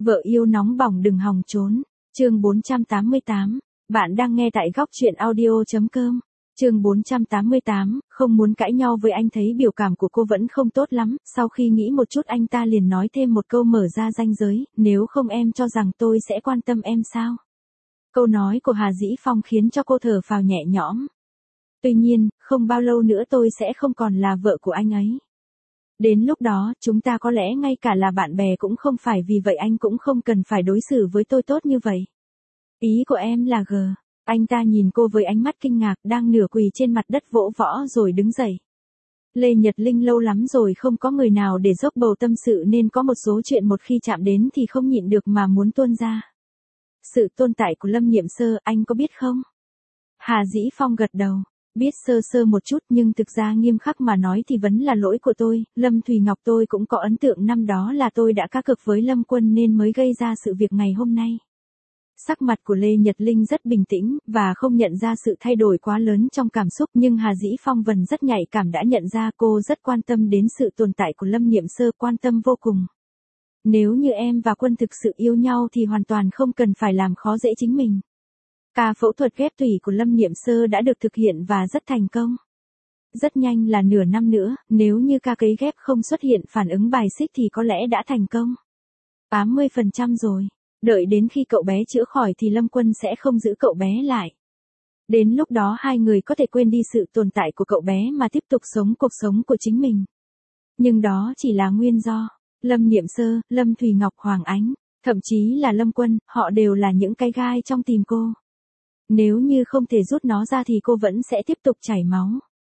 Vợ yêu nóng bỏng đừng hòng trốn. Chương 488. Bạn đang nghe tại góc truyện audio.com. Chương 488, không muốn cãi nhau với anh thấy biểu cảm của cô vẫn không tốt lắm, sau khi nghĩ một chút anh ta liền nói thêm một câu mở ra ranh giới, nếu không em cho rằng tôi sẽ quan tâm em sao? Câu nói của Hà Dĩ Phong khiến cho cô thở phào nhẹ nhõm. Tuy nhiên, không bao lâu nữa tôi sẽ không còn là vợ của anh ấy. Đến lúc đó, chúng ta có lẽ ngay cả là bạn bè cũng không phải, vì vậy anh cũng không cần phải đối xử với tôi tốt như vậy. Ý của em là g. Anh ta nhìn cô với ánh mắt kinh ngạc, đang nửa quỳ trên mặt đất vỗ võ rồi đứng dậy. Lê Nhật Linh lâu lắm rồi không có người nào để dốc bầu tâm sự nên có một số chuyện một khi chạm đến thì không nhịn được mà muốn tuôn ra. Sự tồn tại của Lâm Niệm Sơ, anh có biết không? Hà Dĩ Phong gật đầu. Biết sơ sơ một chút, nhưng thực ra nghiêm khắc mà nói thì vẫn là lỗi của tôi. Lâm Thùy Ngọc tôi cũng có ấn tượng năm đó là tôi đã cá cược với Lâm Quân nên mới gây ra sự việc ngày hôm nay. Sắc mặt của Lê Nhật Linh rất bình tĩnh, và không nhận ra sự thay đổi quá lớn trong cảm xúc, nhưng Hà Dĩ Phong vẫn rất nhạy cảm đã nhận ra cô rất quan tâm đến sự tồn tại của Lâm Niệm Sơ, quan tâm vô cùng. Nếu như em và Quân thực sự yêu nhau thì hoàn toàn không cần phải làm khó dễ chính mình. Ca phẫu thuật ghép tủy của Lâm Niệm Sơ đã được thực hiện và rất thành công. Rất nhanh là nửa năm nữa, nếu như ca cấy ghép không xuất hiện phản ứng bài xích thì có lẽ đã thành công. 80% rồi. Đợi đến khi cậu bé chữa khỏi thì Lâm Quân sẽ không giữ cậu bé lại. Đến lúc đó hai người có thể quên đi sự tồn tại của cậu bé mà tiếp tục sống cuộc sống của chính mình. Nhưng đó chỉ là nguyên do. Lâm Niệm Sơ, Lâm Thùy Ngọc, Hoàng Ánh, thậm chí là Lâm Quân, họ đều là những cái gai trong tim cô. Nếu như không thể rút nó ra thì cô vẫn sẽ tiếp tục chảy máu.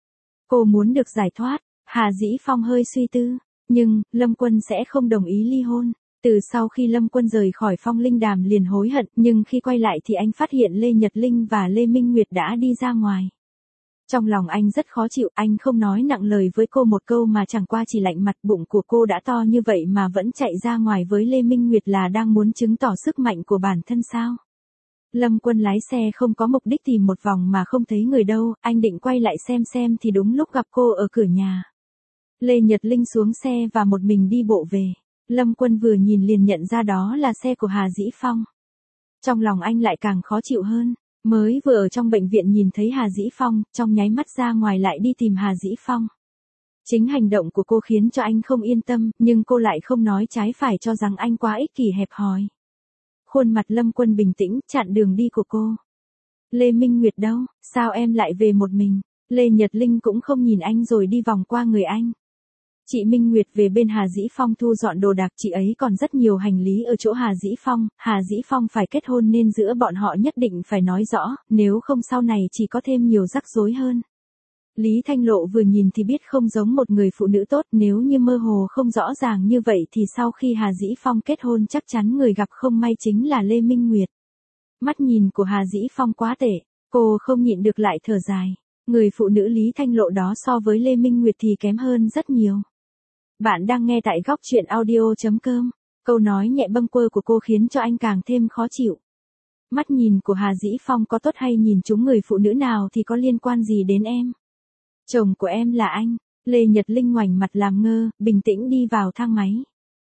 Cô muốn được giải thoát. Hà Dĩ Phong hơi suy tư. Nhưng, Lâm Quân sẽ không đồng ý ly hôn. Từ sau khi Lâm Quân rời khỏi Phong Linh Đàm liền hối hận, nhưng khi quay lại thì anh phát hiện Lê Nhật Linh và Lê Minh Nguyệt đã đi ra ngoài. Trong lòng anh rất khó chịu, anh không nói nặng lời với cô một câu mà chẳng qua chỉ lạnh mặt. Bụng của cô đã to như vậy mà vẫn chạy ra ngoài với Lê Minh Nguyệt là đang muốn chứng tỏ sức mạnh của bản thân sao? Lâm Quân lái xe không có mục đích tìm một vòng mà không thấy người đâu, anh định quay lại xem thì đúng lúc gặp cô ở cửa nhà. Lê Nhật Linh xuống xe và một mình đi bộ về. Lâm Quân vừa nhìn liền nhận ra đó là xe của Hà Dĩ Phong. Trong lòng anh lại càng khó chịu hơn, mới vừa ở trong bệnh viện nhìn thấy Hà Dĩ Phong, trong nháy mắt ra ngoài lại đi tìm Hà Dĩ Phong. Chính hành động của cô khiến cho anh không yên tâm, nhưng cô lại không nói trái phải cho rằng anh quá ích kỷ hẹp hòi. Khuôn mặt Lâm Quân bình tĩnh, chặn đường đi của cô. Lê Minh Nguyệt đâu, sao em lại về một mình? Lê Nhật Linh cũng không nhìn anh rồi đi vòng qua người anh. Chị Minh Nguyệt về bên Hà Dĩ Phong thu dọn đồ đạc, chị ấy còn rất nhiều hành lý ở chỗ Hà Dĩ Phong. Hà Dĩ Phong phải kết hôn nên giữa bọn họ nhất định phải nói rõ, nếu không sau này chỉ có thêm nhiều rắc rối hơn. Lý Thanh Lộ vừa nhìn thì biết không giống một người phụ nữ tốt, nếu như mơ hồ không rõ ràng như vậy thì sau khi Hà Dĩ Phong kết hôn chắc chắn người gặp không may chính là Lê Minh Nguyệt. Mắt nhìn của Hà Dĩ Phong quá tệ, cô không nhịn được lại thở dài. Người phụ nữ Lý Thanh Lộ đó so với Lê Minh Nguyệt thì kém hơn rất nhiều. Bạn đang nghe tại góc truyện audio.com. Câu nói nhẹ bâng quơ của cô khiến cho anh càng thêm khó chịu. Mắt nhìn của Hà Dĩ Phong có tốt hay nhìn chúng người phụ nữ nào thì có liên quan gì đến em? Chồng của em là anh. Lê Nhật Linh ngoảnh mặt làm ngơ, bình tĩnh đi vào thang máy.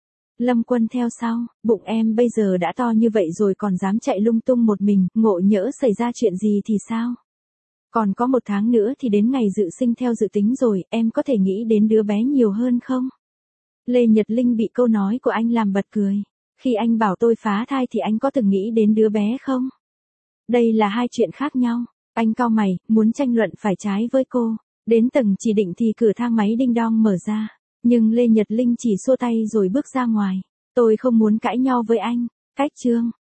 Lâm Quân theo sau, bụng em bây giờ đã to như vậy rồi còn dám chạy lung tung một mình, ngộ nhỡ xảy ra chuyện gì thì sao? Còn có 1 tháng nữa thì đến ngày dự sinh theo dự tính rồi, em có thể nghĩ đến đứa bé nhiều hơn không? Lê Nhật Linh bị câu nói của anh làm bật cười. Khi anh bảo tôi phá thai thì anh có từng nghĩ đến đứa bé không? Đây là hai chuyện khác nhau. Anh cau mày, muốn tranh luận phải trái với cô. Đến tầng chỉ định thì cửa thang máy đinh đong mở ra. Nhưng Lê Nhật Linh chỉ xua tay rồi bước ra ngoài. Tôi không muốn cãi nhau với anh. Cách chương.